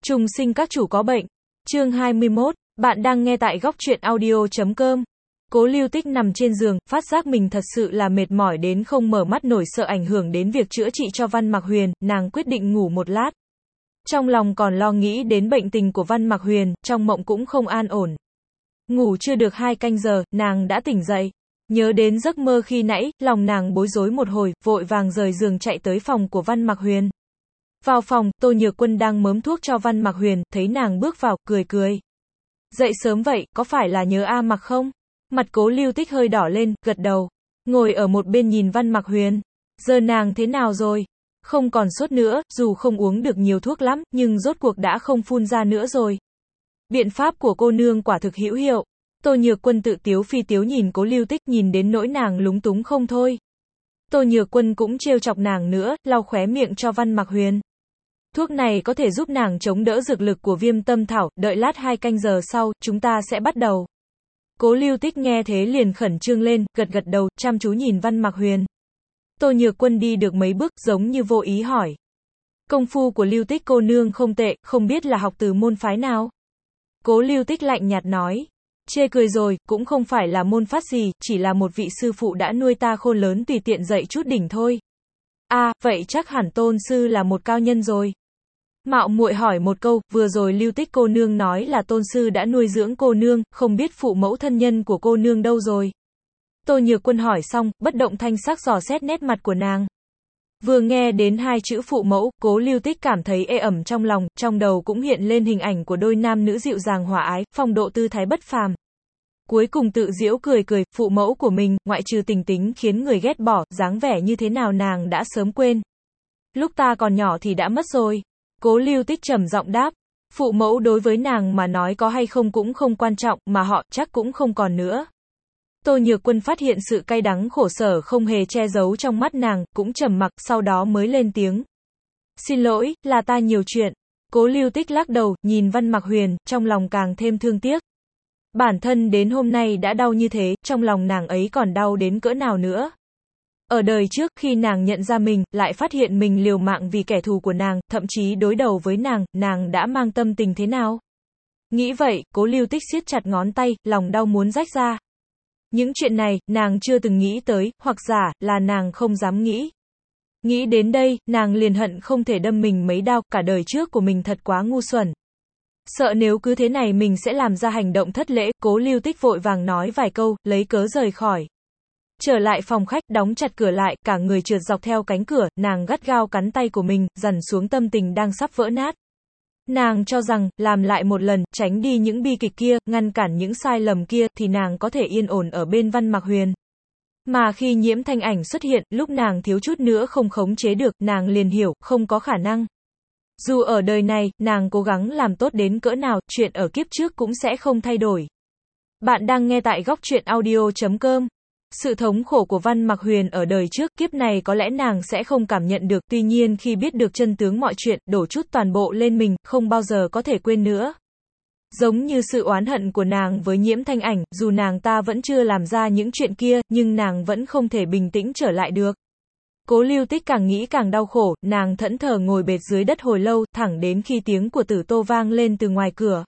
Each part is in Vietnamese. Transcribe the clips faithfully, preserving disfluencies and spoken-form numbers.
Trùng sinh các chủ có bệnh. Chương hai mươi mốt, bạn đang nghe tại góc truyện audio chấm com. Cố Lưu Tích nằm trên giường, phát giác mình thật sự là mệt mỏi đến không mở mắt nổi, sợ ảnh hưởng đến việc chữa trị cho Văn Mạc Huyền, nàng quyết định ngủ một lát. Trong lòng còn lo nghĩ đến bệnh tình của Văn Mạc Huyền, trong mộng cũng không an ổn. Ngủ chưa được hai canh giờ, nàng đã tỉnh dậy. Nhớ đến giấc mơ khi nãy, lòng nàng bối rối một hồi, vội vàng rời giường chạy tới phòng của Văn Mạc Huyền. Vào phòng, Tô Nhược Quân đang mớm thuốc cho Văn Mạc Huyền, thấy nàng bước vào, cười cười. Dậy sớm vậy, có phải là nhớ A Mặc không? Mặt Cố Lưu Tích hơi đỏ lên, gật đầu. Ngồi ở một bên nhìn Văn Mạc Huyền. Giờ nàng thế nào rồi? Không còn sốt nữa, dù không uống được nhiều thuốc lắm, nhưng rốt cuộc đã không phun ra nữa rồi. Biện pháp của cô nương quả thực hữu hiệu. Tô Nhược Quân tự tiếu phi tiếu nhìn Cố Lưu Tích, nhìn đến nỗi nàng lúng túng không thôi. Tô Nhược Quân cũng trêu chọc nàng nữa, lau khóe miệng cho Văn Mạc Huyền. Thuốc này có thể giúp nàng chống đỡ dược lực của Viêm Tâm Thảo, đợi lát hai canh giờ sau, chúng ta sẽ bắt đầu. Cố Lưu Tích nghe thế liền khẩn trương lên, gật gật đầu, chăm chú nhìn Văn Mạc Huyền. Tô Nhược Quân đi được mấy bước, giống như vô ý hỏi. Công phu của Lưu Tích cô nương không tệ, không biết là học từ môn phái nào? Cố Lưu Tích lạnh nhạt nói. Chê cười rồi, cũng không phải là môn phái gì, chỉ là một vị sư phụ đã nuôi ta khôn lớn tùy tiện dạy chút đỉnh thôi. À, vậy chắc hẳn tôn sư là một cao nhân rồi. Mạo muội hỏi một câu, vừa rồi Lưu Tích cô nương nói là tôn sư đã nuôi dưỡng cô nương, không biết phụ mẫu thân nhân của cô nương đâu rồi? Tô Nhược Quân hỏi xong, bất động thanh sắc dò xét nét mặt của nàng. Vừa nghe đến hai chữ phụ mẫu, Cố Lưu Tích cảm thấy ê ẩm trong lòng, trong đầu cũng hiện lên hình ảnh của đôi nam nữ dịu dàng hòa ái, phong độ tư thái bất phàm. Cuối cùng tự giễu cười cười, phụ mẫu của mình, ngoại trừ tình tính khiến người ghét bỏ, dáng vẻ như thế nào nàng đã sớm quên. Lúc ta còn nhỏ thì đã mất rồi. Cố Lưu Tích trầm giọng đáp. Phụ mẫu đối với nàng mà nói có hay không cũng không quan trọng, mà họ chắc cũng không còn nữa. Tô Nhược Quân phát hiện sự cay đắng khổ sở không hề che giấu trong mắt nàng, cũng trầm mặc, sau đó mới lên tiếng. Xin lỗi, là ta nhiều chuyện. Cố Lưu Tích lắc đầu, nhìn Văn Mạc Huyền, trong lòng càng thêm thương tiếc. Bản thân đến hôm nay đã đau như thế, trong lòng nàng ấy còn đau đến cỡ nào nữa. Ở đời trước, khi nàng nhận ra mình, lại phát hiện mình liều mạng vì kẻ thù của nàng, thậm chí đối đầu với nàng, nàng đã mang tâm tình thế nào? Nghĩ vậy, Cố Lưu Tích siết chặt ngón tay, lòng đau muốn rách ra. Những chuyện này, nàng chưa từng nghĩ tới, hoặc giả, là nàng không dám nghĩ. Nghĩ đến đây, nàng liền hận không thể đâm mình mấy đao, cả đời trước của mình thật quá ngu xuẩn. Sợ nếu cứ thế này mình sẽ làm ra hành động thất lễ, Cố Lưu Tích vội vàng nói vài câu, lấy cớ rời khỏi. Trở lại phòng khách, đóng chặt cửa lại, cả người trượt dọc theo cánh cửa, nàng gắt gao cắn tay của mình, dằn xuống tâm tình đang sắp vỡ nát. Nàng cho rằng, làm lại một lần, tránh đi những bi kịch kia, ngăn cản những sai lầm kia, thì nàng có thể yên ổn ở bên Văn Mạc Huyền. Mà khi Nhiễm Thanh Ảnh xuất hiện, lúc nàng thiếu chút nữa không khống chế được, nàng liền hiểu, không có khả năng. Dù ở đời này, nàng cố gắng làm tốt đến cỡ nào, chuyện ở kiếp trước cũng sẽ không thay đổi. Bạn đang nghe tại góc truyện audio chấm com. Sự thống khổ của Văn Mạc Huyền ở đời trước, kiếp này có lẽ nàng sẽ không cảm nhận được, tuy nhiên khi biết được chân tướng mọi chuyện, đổ chút toàn bộ lên mình, không bao giờ có thể quên nữa. Giống như sự oán hận của nàng với Nhiễm Thanh Ảnh, dù nàng ta vẫn chưa làm ra những chuyện kia, nhưng nàng vẫn không thể bình tĩnh trở lại được. Cố Lưu Tích càng nghĩ càng đau khổ, nàng thẫn thờ ngồi bệt dưới đất hồi lâu, thẳng đến khi tiếng của Tử Tô vang lên từ ngoài cửa.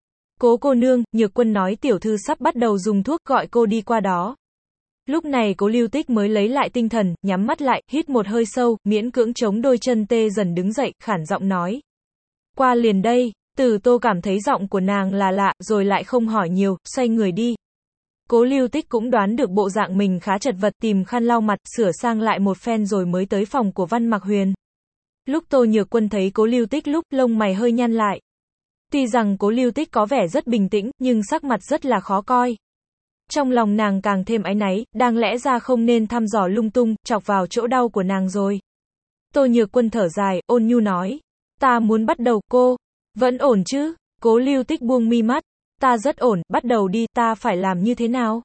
Cố cô nương, Nhược Quân nói tiểu thư sắp bắt đầu dùng thuốc, gọi cô đi qua đó. Lúc này Cố Lưu Tích mới lấy lại tinh thần, nhắm mắt lại, hít một hơi sâu, miễn cưỡng chống đôi chân tê dần đứng dậy, khản giọng nói. Qua liền đây. Tử Tô cảm thấy giọng của nàng là lạ, rồi lại không hỏi nhiều, xoay người đi. Cố Lưu Tích cũng đoán được bộ dạng mình khá chật vật, tìm khăn lau mặt, sửa sang lại một phen rồi mới tới phòng của Văn Mạc Huyền. Lúc Tô Nhược Quân thấy Cố Lưu Tích lúc, lông mày hơi nhăn lại. Tuy rằng Cố Lưu Tích có vẻ rất bình tĩnh, nhưng sắc mặt rất là khó coi. Trong lòng nàng càng thêm áy náy, đáng lẽ ra không nên thăm dò lung tung, chọc vào chỗ đau của nàng rồi. Tô Nhược Quân thở dài, ôn nhu nói. Ta muốn bắt đầu, cô. Vẫn ổn chứ? Cố Lưu Tích buông mi mắt. Ta rất ổn, bắt đầu đi, ta phải làm như thế nào?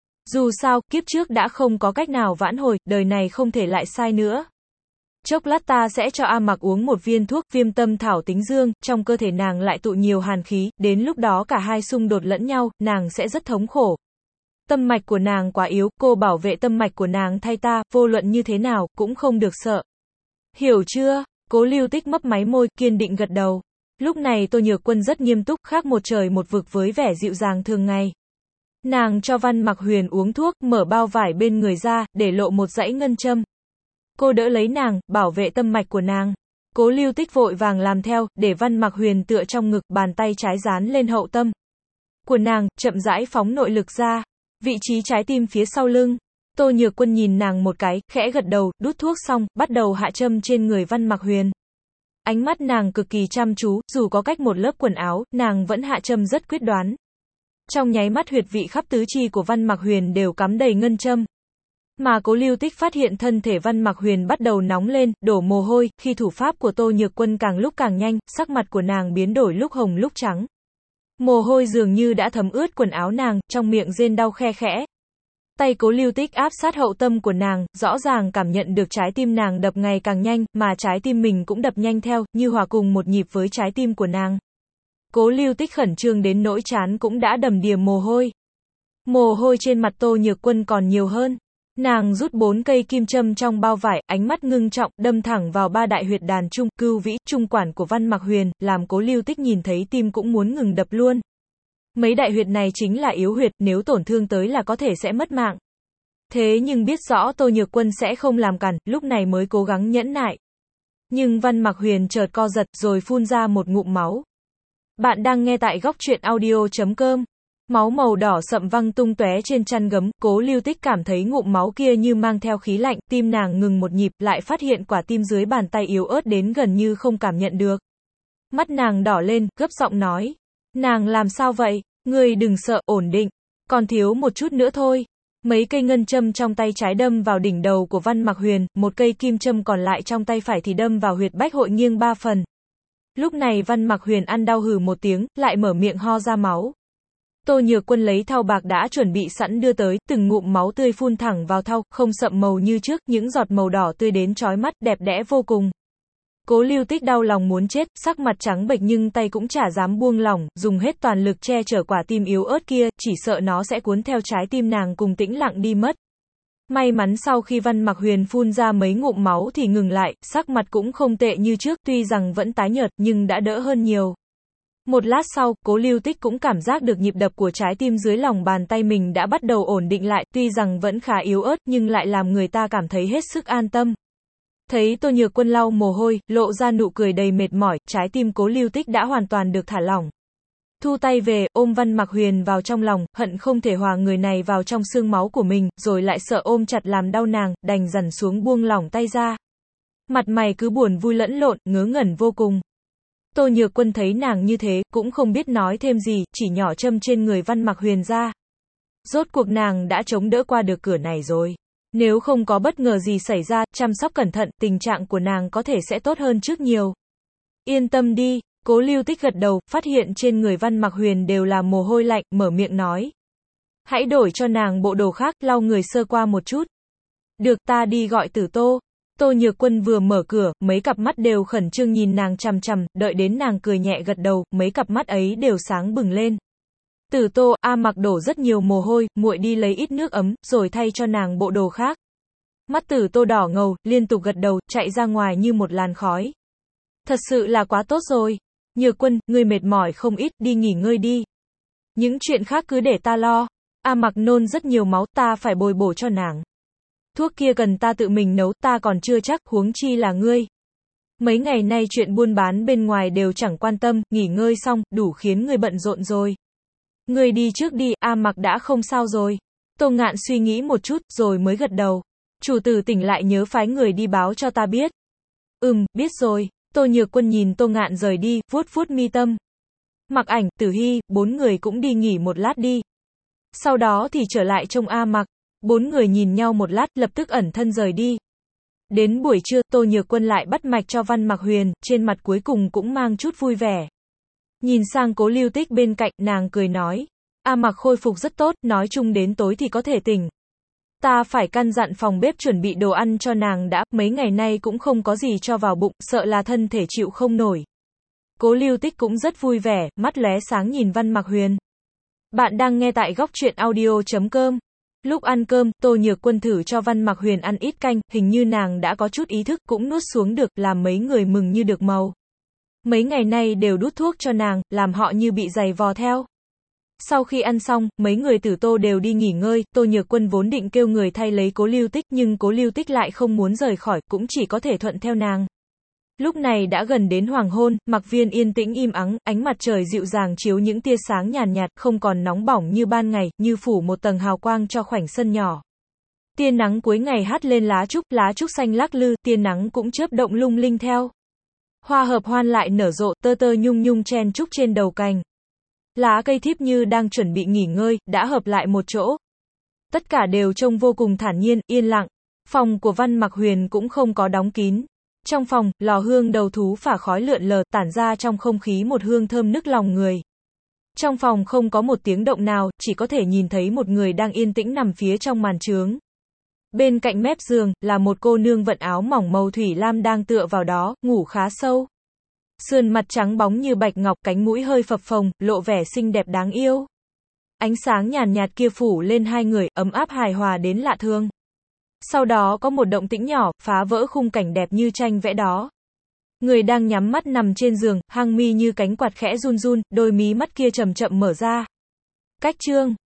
Dù sao, kiếp trước đã không có cách nào vãn hồi, đời này không thể lại sai nữa. Chốc lát ta sẽ cho A Mặc uống một viên thuốc Viêm Tâm Thảo tính dương, trong cơ thể nàng lại tụ nhiều hàn khí, đến lúc đó cả hai xung đột lẫn nhau, nàng sẽ rất thống khổ. Tâm mạch của nàng quá yếu, cô bảo vệ tâm mạch của nàng thay ta, vô luận như thế nào, cũng không được sợ. Hiểu chưa? Cố Lưu Tích mấp máy môi, kiên định gật đầu. Lúc này Tô Nhược Quân rất nghiêm túc, khác một trời một vực với vẻ dịu dàng thường ngày. Nàng cho Văn Mặc Huyền uống thuốc, mở bao vải bên người ra, để lộ một dãy ngân châm. Cô đỡ lấy nàng, bảo vệ tâm mạch của nàng. Cố Lưu Tích vội vàng làm theo, để Văn Mặc Huyền tựa trong ngực, bàn tay trái dán lên hậu tâm của nàng, chậm rãi phóng nội lực ra. Vị trí trái tim phía sau lưng. Tô Nhược Quân nhìn nàng một cái, khẽ gật đầu, đút thuốc xong, bắt đầu hạ châm trên người Văn Mặc Huyền. Ánh mắt nàng cực kỳ chăm chú, dù có cách một lớp quần áo, nàng vẫn hạ châm rất quyết đoán. Trong nháy mắt huyệt vị khắp tứ chi của Văn Mặc Huyền đều cắm đầy ngân châm. Mà Cố Lưu Tích phát hiện thân thể Văn Mặc Huyền bắt đầu nóng lên, đổ mồ hôi, khi thủ pháp của Tô Nhược Quân càng lúc càng nhanh, sắc mặt của nàng biến đổi lúc hồng lúc trắng. Mồ hôi dường như đã thấm ướt quần áo nàng, trong miệng rên đau khe khẽ. Tay Cố Lưu Tích áp sát hậu tâm của nàng, rõ ràng cảm nhận được trái tim nàng đập ngày càng nhanh, mà trái tim mình cũng đập nhanh theo, như hòa cùng một nhịp với trái tim của nàng. Cố Lưu Tích khẩn trương đến nỗi trán cũng đã đầm đìa mồ hôi. Mồ hôi trên mặt Tô Nhược Quân còn nhiều hơn. Nàng rút bốn cây kim châm trong bao vải, ánh mắt ngưng trọng, đâm thẳng vào ba đại huyệt đàn trung, cưu vĩ, trung quản của Văn Mặc Huyền, làm Cố Lưu Tích nhìn thấy tim cũng muốn ngừng đập luôn. Mấy đại huyệt này chính là yếu huyệt, nếu tổn thương tới là có thể sẽ mất mạng. Thế nhưng biết rõ Tô Nhược Quân sẽ không làm cản, lúc này mới cố gắng nhẫn nại. Nhưng Văn Mặc Huyền chợt co giật, rồi phun ra một ngụm máu. Bạn đang nghe tại góc truyện audio chấm com. Máu màu đỏ sậm văng tung tóe trên chăn gấm, Cố Lưu Tích cảm thấy ngụm máu kia như mang theo khí lạnh, tim nàng ngừng một nhịp, lại phát hiện quả tim dưới bàn tay yếu ớt đến gần như không cảm nhận được. Mắt nàng đỏ lên, gấp giọng nói. Nàng làm sao vậy? Ngươi đừng sợ, ổn định. Còn thiếu một chút nữa thôi. Mấy cây ngân châm trong tay trái đâm vào đỉnh đầu của Văn Mặc Huyền, một cây kim châm còn lại trong tay phải thì đâm vào huyệt bách hội nghiêng ba phần. Lúc này Văn Mặc Huyền ăn đau hừ một tiếng, lại mở miệng ho ra máu. Tô Nhược Quân lấy thau bạc đã chuẩn bị sẵn đưa tới, từng ngụm máu tươi phun thẳng vào thau, không sậm màu như trước, những giọt màu đỏ tươi đến chói mắt, đẹp đẽ vô cùng. Cố Lưu Tích đau lòng muốn chết, sắc mặt trắng bệch nhưng tay cũng chả dám buông lỏng, dùng hết toàn lực che chở quả tim yếu ớt kia, chỉ sợ nó sẽ cuốn theo trái tim nàng cùng tĩnh lặng đi mất. May mắn sau khi Văn Mặc Huyền phun ra mấy ngụm máu thì ngừng lại, sắc mặt cũng không tệ như trước, tuy rằng vẫn tái nhợt nhưng đã đỡ hơn nhiều. Một lát sau, Cố Lưu Tích cũng cảm giác được nhịp đập của trái tim dưới lòng bàn tay mình đã bắt đầu ổn định lại, tuy rằng vẫn khá yếu ớt nhưng lại làm người ta cảm thấy hết sức an tâm. Thấy Tô Nhược Quân lau mồ hôi, lộ ra nụ cười đầy mệt mỏi, trái tim Cố Lưu Tích đã hoàn toàn được thả lỏng. Thu tay về, ôm Văn Mặc Huyền vào trong lòng, hận không thể hòa người này vào trong xương máu của mình, rồi lại sợ ôm chặt làm đau nàng, đành dằn xuống buông lỏng tay ra. Mặt mày cứ buồn vui lẫn lộn, ngớ ngẩn vô cùng. Tô Nhược Quân thấy nàng như thế, cũng không biết nói thêm gì, chỉ nhỏ châm trên người Văn Mặc Huyền ra. Rốt cuộc nàng đã chống đỡ qua được cửa này rồi. Nếu không có bất ngờ gì xảy ra, chăm sóc cẩn thận, tình trạng của nàng có thể sẽ tốt hơn trước nhiều. Yên tâm đi, Cố Lưu Tích gật đầu, phát hiện trên người Văn Mặc Huyền đều là mồ hôi lạnh, mở miệng nói. Hãy đổi cho nàng bộ đồ khác, lau người sơ qua một chút. Được, ta đi gọi Tử Tô. Tô Nhược Quân vừa mở cửa, mấy cặp mắt đều khẩn trương nhìn nàng chằm chằm, đợi đến nàng cười nhẹ gật đầu, mấy cặp mắt ấy đều sáng bừng lên. Tử Tô, A Mặc đổ rất nhiều mồ hôi, muội đi lấy ít nước ấm, rồi thay cho nàng bộ đồ khác. Mắt Tử Tô đỏ ngầu, liên tục gật đầu, chạy ra ngoài như một làn khói. Thật sự là quá tốt rồi. Nhược Quân, ngươi mệt mỏi không ít, đi nghỉ ngơi đi. Những chuyện khác cứ để ta lo. A Mặc nôn rất nhiều máu, ta phải bồi bổ cho nàng. Thuốc kia cần ta tự mình nấu, ta còn chưa chắc, huống chi là ngươi. Mấy ngày nay chuyện buôn bán bên ngoài đều chẳng quan tâm, nghỉ ngơi xong, đủ khiến ngươi bận rộn rồi. Ngươi đi trước đi, A Mặc đã không sao rồi. Tô Ngạn suy nghĩ một chút, rồi mới gật đầu. Chủ tử tỉnh lại nhớ phái người đi báo cho ta biết. Ừm, biết rồi. Tô Nhược Quân nhìn Tô Ngạn rời đi, vuốt vuốt mi tâm. Mặc Ảnh, Tử Hy, bốn người cũng đi nghỉ một lát đi. Sau đó thì trở lại trông A Mặc. Bốn người nhìn nhau một lát, lập tức ẩn thân rời đi. Đến buổi trưa, Tô Nhược Quân lại bắt mạch cho Văn Mặc Huyền, trên mặt cuối cùng cũng mang chút vui vẻ. Nhìn sang Cố Lưu Tích bên cạnh, nàng cười nói. A Mặc khôi phục rất tốt, nói chung đến tối thì có thể tỉnh. Ta phải căn dặn phòng bếp chuẩn bị đồ ăn cho nàng đã, mấy ngày nay cũng không có gì cho vào bụng, sợ là thân thể chịu không nổi. Cố Lưu Tích cũng rất vui vẻ, mắt lóe sáng nhìn Văn Mặc Huyền. Bạn đang nghe tại góc truyện audio chấm com. Lúc ăn cơm, Tô Nhược Quân thử cho Văn Mặc Huyền ăn ít canh, hình như nàng đã có chút ý thức, cũng nuốt xuống được, làm mấy người mừng như được màu. Mấy ngày nay đều đút thuốc cho nàng, làm họ như bị giày vò theo. Sau khi ăn xong, mấy người Tử Tô đều đi nghỉ ngơi, Tô Nhược Quân vốn định kêu người thay lấy Cố Lưu Tích, nhưng Cố Lưu Tích lại không muốn rời khỏi, cũng chỉ có thể thuận theo nàng. Lúc này đã gần đến hoàng hôn, Mặc Viên yên tĩnh im ắng, ánh mặt trời dịu dàng chiếu những tia sáng nhàn nhạt, không còn nóng bỏng như ban ngày, như phủ một tầng hào quang cho khoảnh sân nhỏ. Tia nắng cuối ngày hắt lên lá trúc, lá trúc xanh lắc lư, tia nắng cũng chớp động lung linh theo. Hoa hợp hoan lại nở rộ, tơ tơ nhung nhung chen trúc trên đầu cành. Lá cây thiếp như đang chuẩn bị nghỉ ngơi, đã hợp lại một chỗ. Tất cả đều trông vô cùng thản nhiên, yên lặng. Phòng của Văn Mặc Huyền cũng không có đóng kín. Trong phòng, lò hương đầu thú phả khói lượn lờ, tản ra trong không khí một hương thơm nức lòng người. Trong phòng không có một tiếng động nào, chỉ có thể nhìn thấy một người đang yên tĩnh nằm phía trong màn trướng. Bên cạnh mép giường, là một cô nương vận áo mỏng màu thủy lam đang tựa vào đó, ngủ khá sâu. Sườn mặt trắng bóng như bạch ngọc, cánh mũi hơi phập phồng, lộ vẻ xinh đẹp đáng yêu. Ánh sáng nhàn nhạt kia phủ lên hai người, ấm áp hài hòa đến lạ thường. Sau đó có một động tĩnh nhỏ, phá vỡ khung cảnh đẹp như tranh vẽ đó. Người đang nhắm mắt nằm trên giường, hang mi như cánh quạt khẽ run run, đôi mí mắt kia chậm chậm mở ra. Cách chương